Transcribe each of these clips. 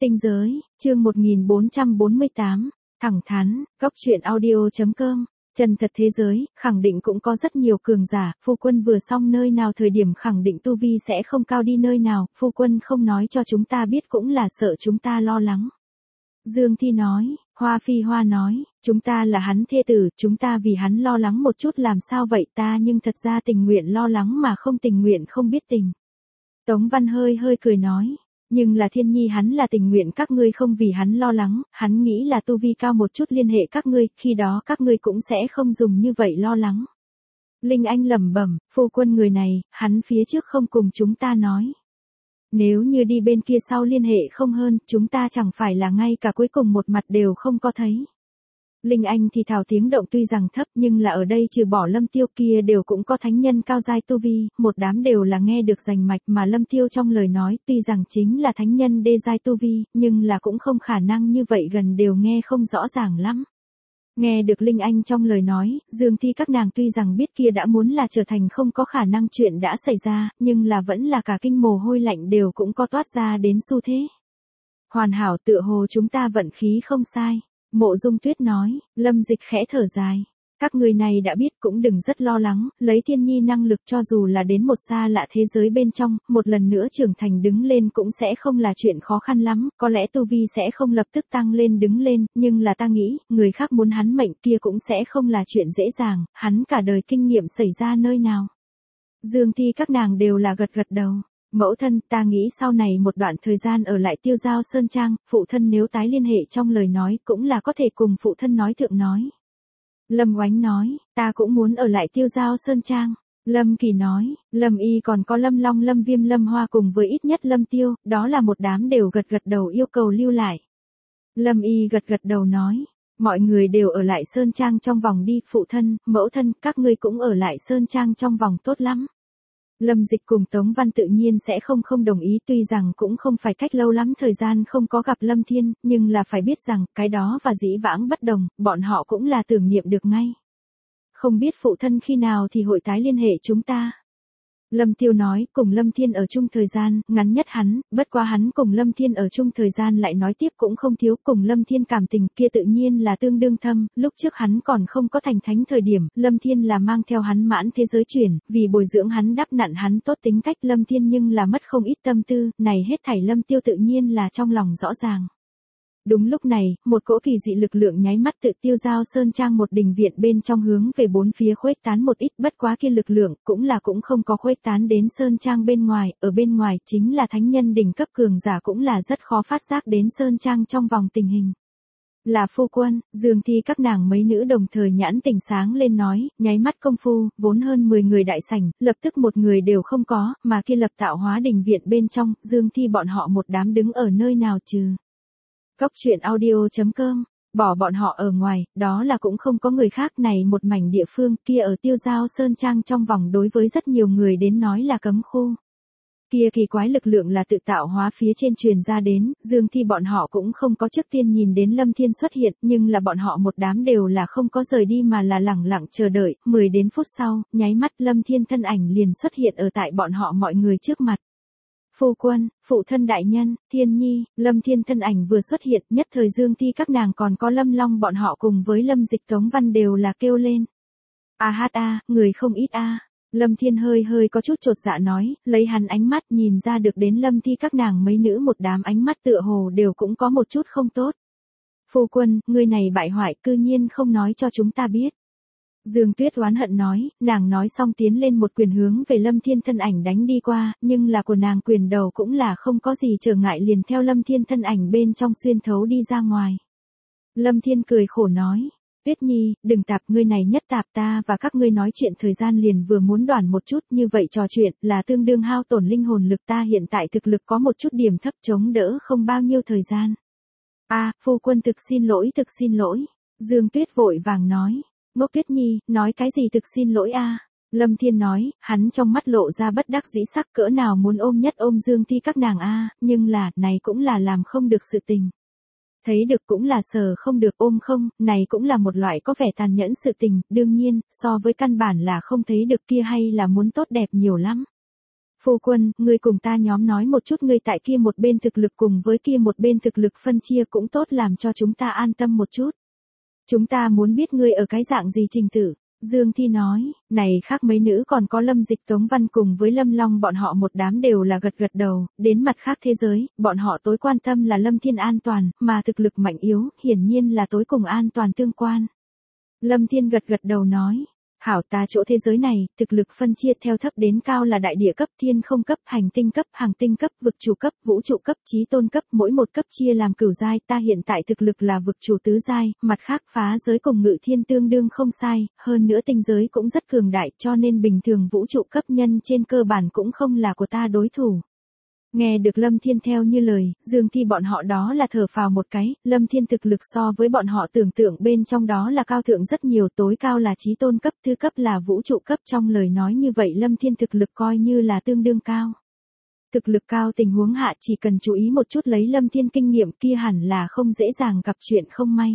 Tinh giới, chương 1448, thẳng thắn, góc truyện audio.com. Chân thật thế giới, khẳng định cũng có rất nhiều cường giả, phu quân vừa xong nơi nào thời điểm khẳng định tu vi sẽ không cao đi nơi nào, phu quân không nói cho chúng ta biết cũng là sợ chúng ta lo lắng. Dương Thi nói, Hoa Phi Hoa nói, chúng ta là hắn thê tử, chúng ta vì hắn lo lắng một chút làm sao vậy ta nhưng thật ra tình nguyện lo lắng mà không tình nguyện không biết tình. Tống Văn hơi cười nói. Nhưng là Thiên Nhi hắn là tình nguyện các ngươi không vì hắn lo lắng, hắn nghĩ là tu vi cao một chút liên hệ các ngươi, khi đó các ngươi cũng sẽ không dùng như vậy lo lắng. Linh Anh lẩm bẩm, phu quân người này, hắn phía trước không cùng chúng ta nói. Nếu như đi bên kia sau liên hệ không hơn, chúng ta chẳng phải là ngay cả cuối cùng một mặt đều không có thấy. Linh Anh thì thào tiếng động tuy rằng thấp nhưng là ở đây trừ bỏ Lâm Tiêu kia đều cũng có thánh nhân cao giai tu vi, một đám đều là nghe được rành mạch mà Lâm Tiêu trong lời nói tuy rằng chính là thánh nhân đê giai tu vi, nhưng là cũng không khả năng như vậy gần đều nghe không rõ ràng lắm. Nghe được Linh Anh trong lời nói, Dương Thi các nàng tuy rằng biết kia đã muốn là trở thành không có khả năng chuyện đã xảy ra, nhưng là vẫn là cả kinh mồ hôi lạnh đều cũng có toát ra đến xu thế. Hoàn hảo tựa hồ chúng ta vận khí không sai. Mộ Dung Tuyết nói, Lâm Dịch khẽ thở dài. Các người này đã biết cũng đừng rất lo lắng, lấy Thiên Nhi năng lực cho dù là đến một xa lạ thế giới bên trong, một lần nữa trưởng thành đứng lên cũng sẽ không là chuyện khó khăn lắm, có lẽ tu vi sẽ không lập tức tăng lên đứng lên, nhưng là ta nghĩ, người khác muốn hắn mệnh kia cũng sẽ không là chuyện dễ dàng, hắn cả đời kinh nghiệm xảy ra nơi nào. Dương Thi các nàng đều là gật đầu. Mẫu thân, ta nghĩ sau này một đoạn thời gian ở lại Tiêu Giao Sơn Trang, phụ thân nếu tái liên hệ trong lời nói cũng là có thể cùng phụ thân nói thượng nói. Lâm Oánh nói, ta cũng muốn ở lại Tiêu Giao Sơn Trang. Lâm Kỳ nói, Lâm Y còn có Lâm Long Lâm Viêm Lâm Hoa cùng với ít nhất Lâm Tiêu, đó là một đám đều gật đầu yêu cầu lưu lại. Lâm Y gật đầu nói, mọi người đều ở lại Sơn Trang trong vòng đi, phụ thân, mẫu thân, các ngươi cũng ở lại Sơn Trang trong vòng tốt lắm. Lâm Dịch cùng Tống Văn tự nhiên sẽ không đồng ý tuy rằng cũng không phải cách lâu lắm thời gian không có gặp Lâm Thiên, nhưng là phải biết rằng cái đó và dĩ vãng bất đồng, bọn họ cũng là tưởng niệm được ngay. Không biết phụ thân khi nào thì hội tái liên hệ chúng ta. Lâm Tiêu nói, cùng Lâm Thiên ở chung thời gian, ngắn nhất hắn, bất quá hắn cùng Lâm Thiên ở chung thời gian lại nói tiếp cũng không thiếu, cùng Lâm Thiên cảm tình kia tự nhiên là tương đương thâm, lúc trước hắn còn không có thành thánh thời điểm, Lâm Thiên là mang theo hắn mãn thế giới chuyển, vì bồi dưỡng hắn đắp nặn hắn tốt tính cách Lâm Thiên nhưng là mất không ít tâm tư, này hết thảy Lâm Tiêu tự nhiên là trong lòng rõ ràng. Đúng lúc này, một cỗ kỳ dị lực lượng nháy mắt tự Tiêu Giao Sơn Trang một đình viện bên trong hướng về bốn phía khuếch tán một ít, bất quá kia lực lượng cũng không có khuếch tán đến Sơn Trang bên ngoài, ở bên ngoài chính là thánh nhân đỉnh cấp cường giả cũng là rất khó phát giác đến Sơn Trang trong vòng tình hình. Là phu quân, Dương Thi các nàng mấy nữ đồng thời nhãn tỉnh sáng lên nói, nháy mắt công phu, vốn hơn 10 người đại sảnh, lập tức một người đều không có, mà kia lập tạo hóa đình viện bên trong, Dương Thi bọn họ một đám đứng ở nơi nào trừ. Góc truyện audio.com, bỏ bọn họ ở ngoài, đó là cũng không có người khác này một mảnh địa phương kia ở Tiêu Giao Sơn Trang trong vòng đối với rất nhiều người đến nói là cấm khu. Kia kỳ quái lực lượng là tự tạo hóa phía trên truyền ra đến, Dương Thi bọn họ cũng không có trước tiên nhìn đến Lâm Thiên xuất hiện, nhưng là bọn họ một đám đều là không có rời đi mà là lẳng lặng chờ đợi, 10 đến phút sau, nháy mắt Lâm Thiên thân ảnh liền xuất hiện ở tại bọn họ mọi người trước mặt. Phu quân, phụ thân đại nhân, Thiên Nhi, Lâm Thiên thân ảnh vừa xuất hiện, nhất thời Dương Thi các nàng còn có Lâm Long bọn họ cùng với Lâm Dịch Tống Văn đều là kêu lên. Người không ít a. Lâm Thiên hơi có chút chột dạ nói, lấy hắn ánh mắt nhìn ra được đến Lâm Thi các nàng mấy nữ một đám ánh mắt tựa hồ đều cũng có một chút không tốt. Phu quân, người này bại hoại cư nhiên không nói cho chúng ta biết. Dương Tuyết oán hận nói, nàng nói xong tiến lên một quyền hướng về Lâm Thiên thân ảnh đánh đi qua, nhưng là của nàng quyền đầu cũng là không có gì trở ngại liền theo Lâm Thiên thân ảnh bên trong xuyên thấu đi ra ngoài. Lâm Thiên cười khổ nói, Tuyết Nhi, đừng tạp ngươi này nhất tạp ta và các ngươi nói chuyện thời gian liền vừa muốn đoản một chút như vậy trò chuyện là tương đương hao tổn linh hồn lực ta hiện tại thực lực có một chút điểm thấp chống đỡ không bao nhiêu thời gian. Phu quân thực xin lỗi. Dương Tuyết vội vàng nói. Ngốc Tuyết Nhi, nói cái gì thực xin lỗi a? Lâm Thiên nói, hắn trong mắt lộ ra bất đắc dĩ sắc cỡ nào muốn ôm nhất ôm Dương Thi các nàng a, nhưng là, này cũng là làm không được sự tình. Thấy được cũng là sờ không được ôm không, này cũng là một loại có vẻ tàn nhẫn sự tình, đương nhiên, so với căn bản là không thấy được kia hay là muốn tốt đẹp nhiều lắm. Phu quân, ngươi cùng ta nhóm nói một chút ngươi tại kia một bên thực lực cùng với kia một bên thực lực phân chia cũng tốt làm cho chúng ta an tâm một chút. Chúng ta muốn biết ngươi ở cái dạng gì trình tự. Dương Thi nói, này khác mấy nữ còn có Lâm Dịch Tống Văn cùng với Lâm Long bọn họ một đám đều là gật gật đầu, đến mặt khác thế giới, bọn họ tối quan tâm là Lâm Thiên an toàn, mà thực lực mạnh yếu, hiển nhiên là tối cùng an toàn tương quan. Lâm Thiên gật gật đầu nói, hảo ta chỗ thế giới này, thực lực phân chia theo thấp đến cao là đại địa cấp, thiên không cấp, hành tinh cấp, hàng tinh cấp, vực chủ cấp, vũ trụ cấp, chí tôn cấp, mỗi một cấp chia làm cửu giai, ta hiện tại thực lực là vực chủ tứ giai, mặt khác phá giới cùng ngự thiên tương đương không sai, hơn nữa tinh giới cũng rất cường đại, cho nên bình thường vũ trụ cấp nhân trên cơ bản cũng không là của ta đối thủ. Nghe được Lâm Thiên theo như lời, Dương Thi bọn họ đó là thở phào một cái, Lâm Thiên thực lực so với bọn họ tưởng tượng bên trong đó là cao thượng rất nhiều, tối cao là chí tôn cấp, thứ cấp là vũ trụ cấp, trong lời nói như vậy Lâm Thiên thực lực coi như là tương đương cao. Thực lực cao tình huống hạ chỉ cần chú ý một chút lấy Lâm Thiên kinh nghiệm kia hẳn là không dễ dàng gặp chuyện không may.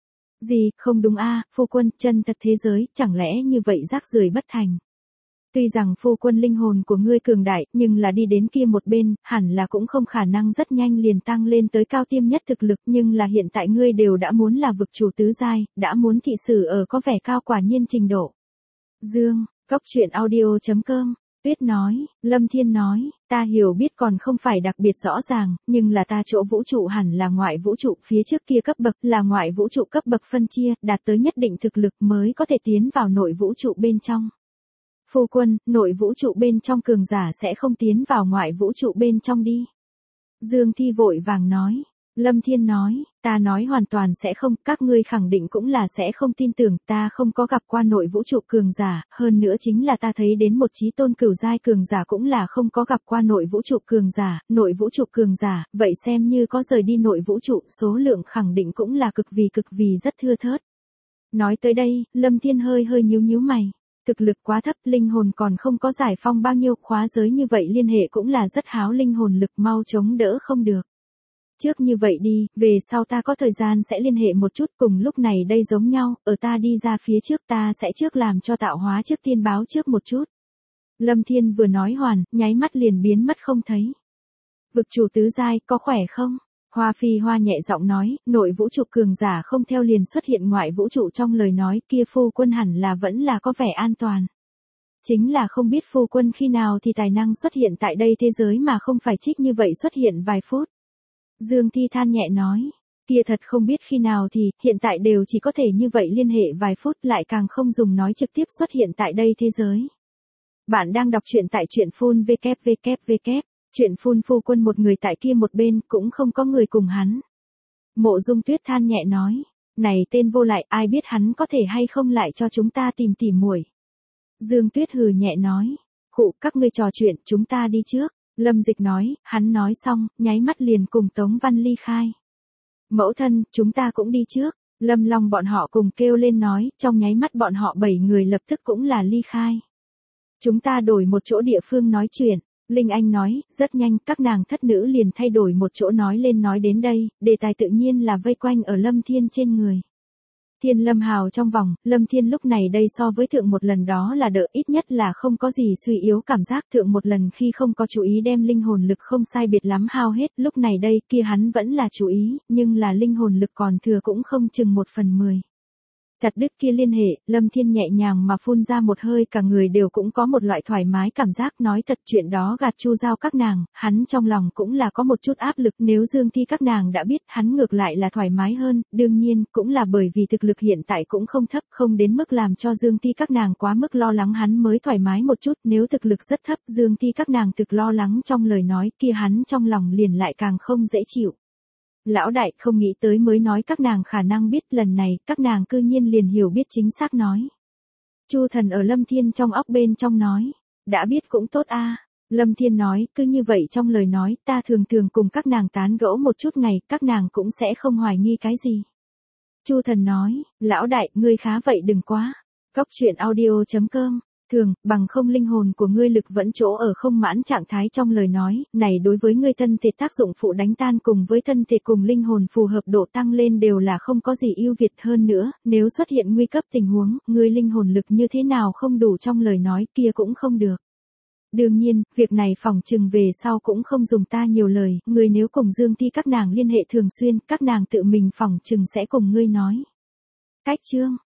Gì, không đúng a, phu quân, chân thật thế giới, chẳng lẽ như vậy rác rưởi bất thành. Tuy rằng phu quân linh hồn của ngươi cường đại, nhưng là đi đến kia một bên, hẳn là cũng không khả năng rất nhanh liền tăng lên tới cao tiêm nhất thực lực, nhưng là hiện tại ngươi đều đã muốn là vực chủ tứ giai, đã muốn thị sử ở có vẻ cao quả nhiên trình độ. Dương, Cốc Truyện Audio.com, Tuyết nói, Lâm Thiên nói, ta hiểu biết còn không phải đặc biệt rõ ràng, nhưng là ta chỗ vũ trụ hẳn là ngoại vũ trụ, phía trước kia cấp bậc là ngoại vũ trụ cấp bậc phân chia, đạt tới nhất định thực lực mới có thể tiến vào nội vũ trụ bên trong. Phu quân, nội vũ trụ bên trong cường giả sẽ không tiến vào ngoại vũ trụ bên trong đi. Dương Thi vội vàng nói. Lâm Thiên nói, ta nói hoàn toàn sẽ không, các ngươi khẳng định cũng là sẽ không tin tưởng, ta không có gặp qua nội vũ trụ cường giả, hơn nữa chính là ta thấy đến một chí tôn cửu giai cường giả cũng là không có gặp qua nội vũ trụ cường giả, vậy xem như có rời đi nội vũ trụ, số lượng khẳng định cũng là cực vì rất thưa thớt. Nói tới đây, Lâm Thiên hơi nhíu mày. Thực lực quá thấp, linh hồn còn không có giải phong bao nhiêu, khóa giới như vậy liên hệ cũng là rất háo linh hồn lực, mau chống đỡ không được. Trước như vậy đi, về sau ta có thời gian sẽ liên hệ một chút, cùng lúc này đây giống nhau, ở ta đi ra phía trước ta sẽ trước làm cho tạo hóa trước tiên báo trước một chút. Lâm Thiên vừa nói hoàn, nháy mắt liền biến mất không thấy. Vực chủ tứ giai, có khỏe không? Hoa Phi Hoa nhẹ giọng nói, nội vũ trụ cường giả không theo liền xuất hiện ngoại vũ trụ, trong lời nói kia phu quân hẳn là vẫn là có vẻ an toàn. Chính là không biết phu quân khi nào thì tài năng xuất hiện tại đây thế giới mà không phải trích như vậy xuất hiện vài phút. Dương Thi than nhẹ nói, kia thật không biết khi nào thì, hiện tại đều chỉ có thể như vậy liên hệ vài phút, lại càng không dùng nói trực tiếp xuất hiện tại đây thế giới. Bạn đang đọc truyện tại truyện phun www. Chuyện phun phu quân một người tại kia một bên, cũng không có người cùng hắn. Mộ Dung Tuyết than nhẹ nói, này tên vô lại, ai biết hắn có thể hay không lại cho chúng ta tìm tỉ muội. Dương Tuyết hừ nhẹ nói, khụ, các ngươi trò chuyện, chúng ta đi trước. Lâm Dịch nói, hắn nói xong, nháy mắt liền cùng Tống Văn ly khai. Mẫu thân, chúng ta cũng đi trước. Lâm Long bọn họ cùng kêu lên nói, trong nháy mắt bọn họ 7 người lập tức cũng là ly khai. Chúng ta đổi một chỗ địa phương nói chuyện. Linh Anh nói, rất nhanh, các nàng thất nữ liền thay đổi một chỗ nói lên nói đến đây, đề tài tự nhiên là vây quanh ở Lâm Thiên trên người. Thiên Lâm Hào trong vòng, Lâm Thiên lúc này đây so với thượng một lần đó là đỡ, ít nhất là không có gì suy yếu cảm giác, thượng một lần khi không có chú ý đem linh hồn lực không sai biệt lắm hao hết, lúc này đây kia hắn vẫn là chú ý, nhưng là linh hồn lực còn thừa cũng không chừng 1/10. Chặt đứt kia liên hệ, Lâm Thiên nhẹ nhàng mà phun ra một hơi, cả người đều cũng có một loại thoải mái cảm giác, nói thật chuyện đó gạt Chu Giao các nàng, hắn trong lòng cũng là có một chút áp lực, nếu Dương Thi các nàng đã biết, hắn ngược lại là thoải mái hơn, đương nhiên, cũng là bởi vì thực lực hiện tại cũng không thấp, không đến mức làm cho Dương Thi các nàng quá mức lo lắng, hắn mới thoải mái một chút, nếu thực lực rất thấp, Dương Thi các nàng thực lo lắng trong lời nói kia hắn trong lòng liền lại càng không dễ chịu. Lão đại không nghĩ tới mới nói các nàng khả năng biết, lần này các nàng cư nhiên liền hiểu biết chính xác nói. Chu Thần ở Lâm Thiên trong óc bên trong nói, đã biết cũng tốt a. Lâm Thiên nói, cứ như vậy trong lời nói, ta thường cùng các nàng tán gẫu một chút ngày, các nàng cũng sẽ không hoài nghi cái gì. Chu Thần nói, lão đại, ngươi khá vậy đừng quá. Cốc Truyện Audio.com, thường, bằng không linh hồn của ngươi lực vẫn chỗ ở không mãn trạng thái, trong lời nói, này đối với ngươi thân thể tác dụng phụ đánh tan cùng với thân thể cùng linh hồn phù hợp độ tăng lên đều là không có gì ưu việt hơn nữa, nếu xuất hiện nguy cấp tình huống, ngươi linh hồn lực như thế nào không đủ trong lời nói kia cũng không được. Đương nhiên, việc này phỏng chừng về sau cũng không dùng ta nhiều lời, ngươi nếu cùng Dương Thi các nàng liên hệ thường xuyên, các nàng tự mình phỏng chừng sẽ cùng ngươi nói. Cách chương